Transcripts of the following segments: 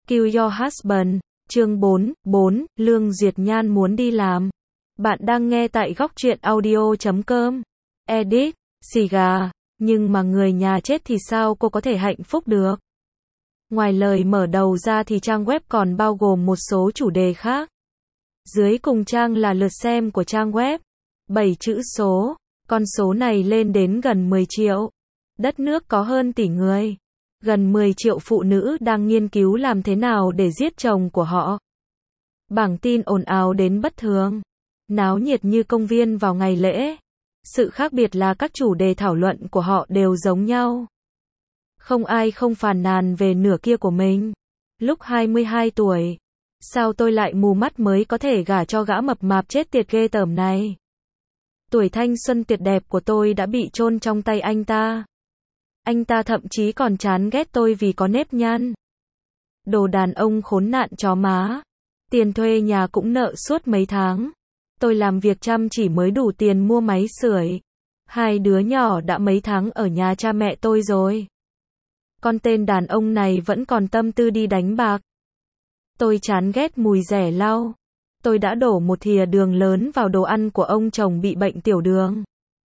Kill Your Husband, chương 4, Lương Duyệt Nhan muốn đi làm. Bạn đang nghe tại goctruyện.audio.com. Edit, xì gà, nhưng mà người nhà chết thì sao cô có thể hạnh phúc được? Ngoài lời mở đầu ra thì trang web còn bao gồm một số chủ đề khác. Dưới cùng trang là lượt xem của trang web. 7 chữ số, con số này lên đến gần 10 triệu. Đất nước có hơn tỷ người. Gần 10 triệu phụ nữ đang nghiên cứu làm thế nào để giết chồng của họ. Bảng tin ồn ào đến bất thường. Náo nhiệt như công viên vào ngày lễ. Sự khác biệt là các chủ đề thảo luận của họ đều giống nhau. Không ai không phàn nàn về nửa kia của mình. Lúc 22 tuổi, sao tôi lại mù mắt mới có thể gả cho gã mập mạp chết tiệt ghê tởm này. Tuổi thanh xuân tuyệt đẹp của tôi đã bị chôn trong tay anh ta. Anh ta thậm chí còn chán ghét tôi vì có nếp nhăn. Đồ đàn ông khốn nạn chó má. Tiền thuê nhà cũng nợ suốt mấy tháng. Tôi làm việc chăm chỉ mới đủ tiền mua máy sưởi. 2 đứa nhỏ đã mấy tháng ở nhà cha mẹ tôi rồi. Con tên đàn ông này vẫn còn tâm tư đi đánh bạc. Tôi chán ghét mùi rẻ lau. Tôi đã đổ một thìa đường lớn vào đồ ăn của ông chồng bị bệnh tiểu đường.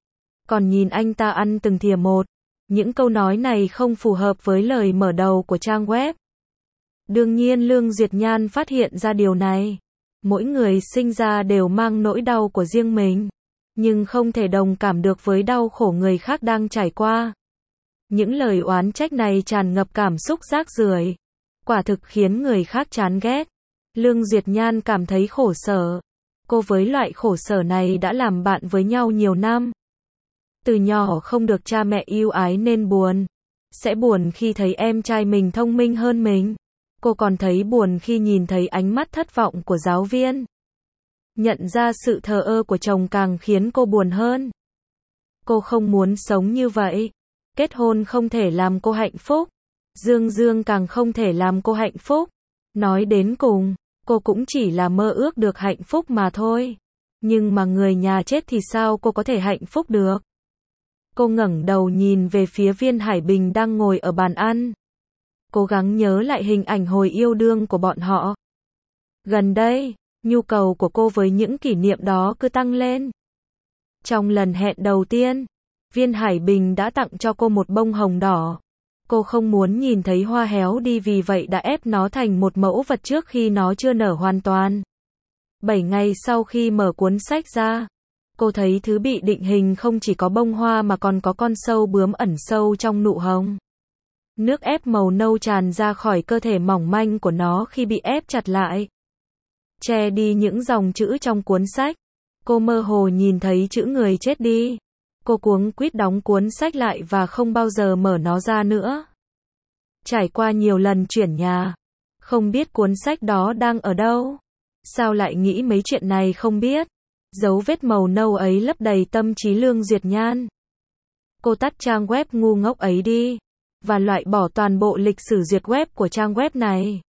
Còn nhìn anh ta ăn từng thìa một. Những câu nói này không phù hợp với lời mở đầu của trang web. Đương nhiên Lương Duyệt Nhan phát hiện ra điều này. Mỗi người sinh ra đều mang nỗi đau của riêng mình, nhưng không thể đồng cảm được với đau khổ người khác đang trải qua. Những lời oán trách này tràn ngập cảm xúc rác rưởi, quả thực khiến người khác chán ghét. Lương Duyệt Nhan cảm thấy khổ sở. Cô với loại khổ sở này đã làm bạn với nhau nhiều năm. Từ nhỏ không được cha mẹ yêu ái nên buồn. Sẽ buồn khi thấy em trai mình thông minh hơn mình. Cô còn thấy buồn khi nhìn thấy ánh mắt thất vọng của giáo viên. Nhận ra sự thờ ơ của chồng càng khiến cô buồn hơn. Cô không muốn sống như vậy. Kết hôn không thể làm cô hạnh phúc. Dương càng không thể làm cô hạnh phúc. Nói đến cùng, cô cũng chỉ là mơ ước được hạnh phúc mà thôi. Nhưng mà người nhà chết thì sao cô có thể hạnh phúc được? Cô ngẩng đầu nhìn về phía Viên Hải Bình đang ngồi ở bàn ăn. Cố gắng nhớ lại hình ảnh hồi yêu đương của bọn họ. Gần đây, nhu cầu của cô với những kỷ niệm đó cứ tăng lên. Trong lần hẹn đầu tiên, Viên Hải Bình đã tặng cho cô một bông hồng đỏ. Cô không muốn nhìn thấy hoa héo đi vì vậy đã ép nó thành một mẫu vật trước khi nó chưa nở hoàn toàn. 7 ngày sau khi mở cuốn sách ra, cô thấy thứ bị định hình không chỉ có bông hoa mà còn có con sâu bướm ẩn sâu trong nụ hồng. Nước ép màu nâu tràn ra khỏi cơ thể mỏng manh của nó khi bị ép chặt lại, che đi những dòng chữ trong cuốn sách. Cô mơ hồ nhìn thấy chữ người chết đi. Cô cuống quýt đóng cuốn sách lại và không bao giờ mở nó ra nữa. Trải qua nhiều lần chuyển nhà, không biết cuốn sách đó đang ở đâu. Sao lại nghĩ mấy chuyện này không biết. Dấu vết màu nâu ấy lấp đầy tâm trí Lương Duyệt Nhan. Cô tắt trang web ngu ngốc ấy đi và loại bỏ toàn bộ lịch sử duyệt web của trang web này.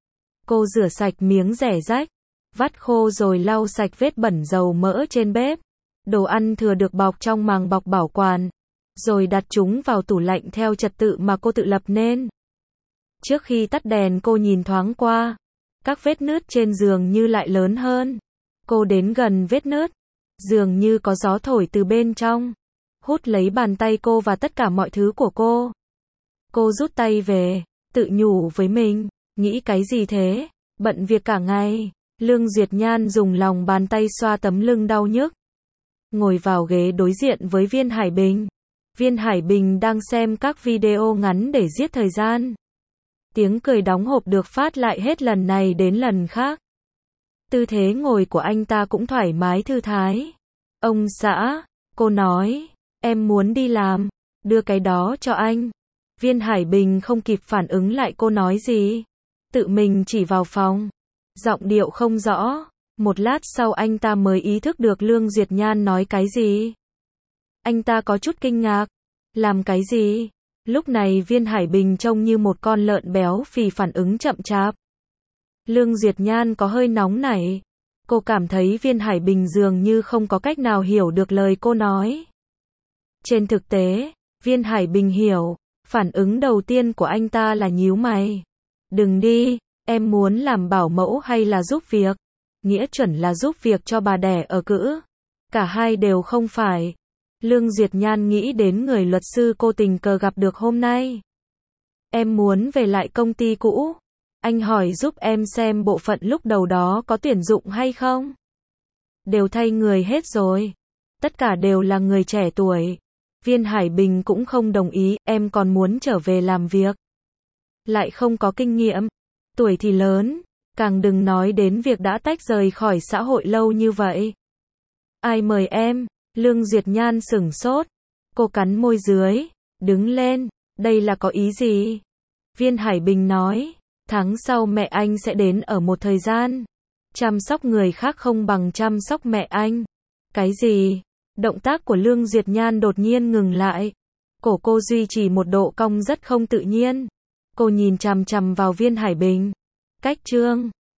Cô rửa sạch miếng rẻ rách, vắt khô rồi lau sạch vết bẩn dầu mỡ trên bếp. Đồ ăn thừa được bọc trong màng bọc bảo quản, rồi đặt chúng vào tủ lạnh theo trật tự mà cô tự lập nên. Trước khi tắt đèn cô nhìn thoáng qua. Các vết nứt trên giường như lại lớn hơn. Cô đến gần vết nứt. Dường như có gió thổi từ bên trong, hút lấy bàn tay cô và tất cả mọi thứ của cô. Cô rút tay về, tự nhủ với mình, nghĩ cái gì thế, bận việc cả ngày. Lương Duyệt Nhan dùng lòng bàn tay xoa tấm lưng đau nhức. Ngồi vào ghế đối diện với Viên Hải Bình. Viên Hải Bình đang xem các video ngắn để giết thời gian. Tiếng cười đóng hộp được phát lại hết lần này đến lần khác. Tư thế ngồi của anh ta cũng thoải mái thư thái. Ông xã, cô nói, em muốn đi làm, đưa cái đó cho anh. Viên Hải Bình không kịp phản ứng lại cô nói gì. Tự mình chỉ vào phòng. Giọng điệu không rõ. Một lát sau anh ta mới ý thức được Lương Duyệt Nhan nói cái gì. Anh ta có chút kinh ngạc. Làm cái gì? Lúc này Viên Hải Bình trông như một con lợn béo phì phản ứng chậm chạp. Lương Duyệt Nhan có hơi nóng nảy. Cô cảm thấy Viên Hải Bình dường như không có cách nào hiểu được lời cô nói. Trên thực tế, Viên Hải Bình hiểu. Phản ứng đầu tiên của anh ta là nhíu mày. Đừng đi, Em muốn làm bảo mẫu hay là giúp việc? Nghĩa chuẩn là giúp việc cho bà đẻ ở cữ. Cả hai đều không phải. Lương Duyệt Nhan nghĩ đến người luật sư cô tình cờ gặp được hôm nay. Em muốn về lại công ty cũ. Anh hỏi giúp em xem bộ phận lúc đầu đó có tuyển dụng hay không? Đều thay người hết rồi. Tất cả đều là người trẻ tuổi. Viên Hải Bình cũng không đồng ý, em còn muốn trở về làm việc. Lại không có kinh nghiệm. Tuổi thì lớn. Càng đừng nói đến việc đã tách rời khỏi xã hội lâu như vậy. Ai mời em? Lương Duyệt Nhan sửng sốt. Cô cắn môi dưới. Đứng lên. Đây là có ý gì? Viên Hải Bình nói. Tháng sau mẹ anh sẽ đến ở một thời gian. Chăm sóc người khác không bằng chăm sóc mẹ anh. Cái gì? Động tác của Lương Duyệt Nhan đột nhiên ngừng lại. Cổ cô duy trì một độ cong rất không tự nhiên. Cô nhìn chằm chằm vào Viên Hải Bình. Cách chương